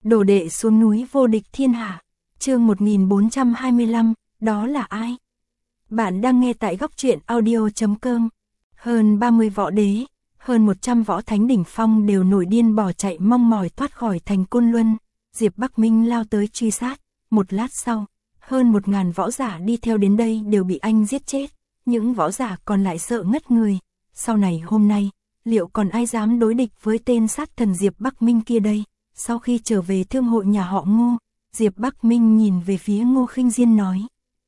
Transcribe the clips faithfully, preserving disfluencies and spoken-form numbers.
Đồ đệ xuống núi vô địch thiên hạ. Chương một nghìn bốn trăm hai mươi lăm, đó là ai? Bạn đang nghe tại góc truyện audio chấm com. Hơn ba mươi võ đế, hơn một trăm võ thánh đỉnh phong đều nổi điên bỏ chạy mong mỏi thoát khỏi thành Côn Luân. Diệp Bắc Minh lao tới truy sát, một lát sau, hơn một ngàn võ giả đi theo đến đây đều bị anh giết chết. Những võ giả còn lại sợ ngất người. Sau này hôm nay, liệu còn ai dám đối địch với tên sát thần Diệp Bắc Minh kia đây? Sau khi trở về thương hội nhà họ Ngô, Diệp Bắc Minh nhìn về phía Ngô Khinh Diên nói: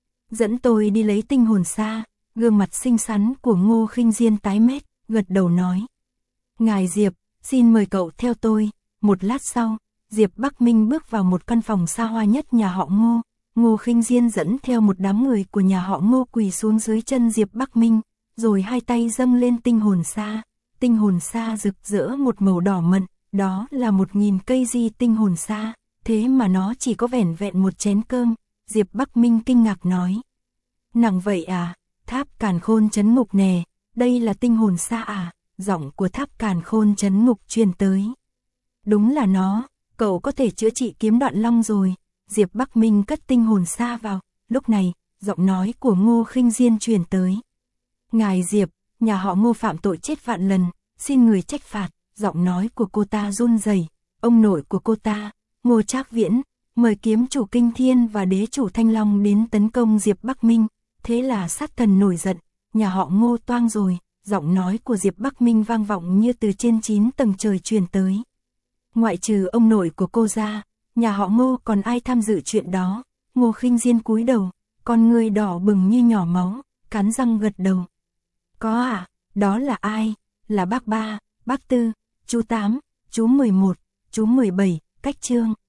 dẫn tôi đi lấy tinh hồn sa. Gương mặt xinh xắn của Ngô Khinh Diên tái mét, gật đầu nói: ngài Diệp, xin mời cậu theo tôi. Một lát sau, Diệp Bắc Minh bước vào một căn phòng xa hoa nhất nhà họ Ngô. Ngô Khinh Diên dẫn theo một đám người của nhà họ Ngô quỳ xuống dưới chân Diệp Bắc Minh, rồi hai tay dâng lên tinh hồn sa. Tinh hồn sa rực rỡ một màu đỏ mận, đó là một nghìn cây di tinh hồn sa, thế mà nó chỉ có vẻn vẹn một chén cơm. Diệp Bắc Minh kinh ngạc nói: nặng vậy à? Tháp Càn Khôn Chấn Ngục nè, đây là tinh hồn sa à? Giọng của Tháp Càn Khôn Chấn Ngục truyền tới. Đúng là nó, cậu có thể chữa trị kiếm đoạn long rồi. Diệp Bắc Minh cất tinh hồn sa vào. Lúc này, giọng nói của Ngô Khinh Diên truyền tới: ngài Diệp, nhà họ Ngô phạm tội chết vạn lần, xin người trách phạt. Giọng nói của cô ta run rẩy. Ông nội của cô ta, Ngô Trác Viễn, mời kiếm chủ Kinh Thiên và đế chủ Thanh Long đến tấn công Diệp Bắc Minh. Thế là sát thần nổi giận, nhà họ Ngô toang rồi. Giọng nói của Diệp Bắc Minh vang vọng như từ trên chín tầng trời truyền tới. Ngoại trừ ông nội của cô ra, nhà họ Ngô còn ai tham dự chuyện đó? Ngô Khinh Diên cúi đầu, con ngươi đỏ bừng như nhỏ máu, cắn răng gật đầu. Có à, đó là ai? Là bác ba, bác tư, chú tám, chú mười một, chú mười bảy, Cách Trương.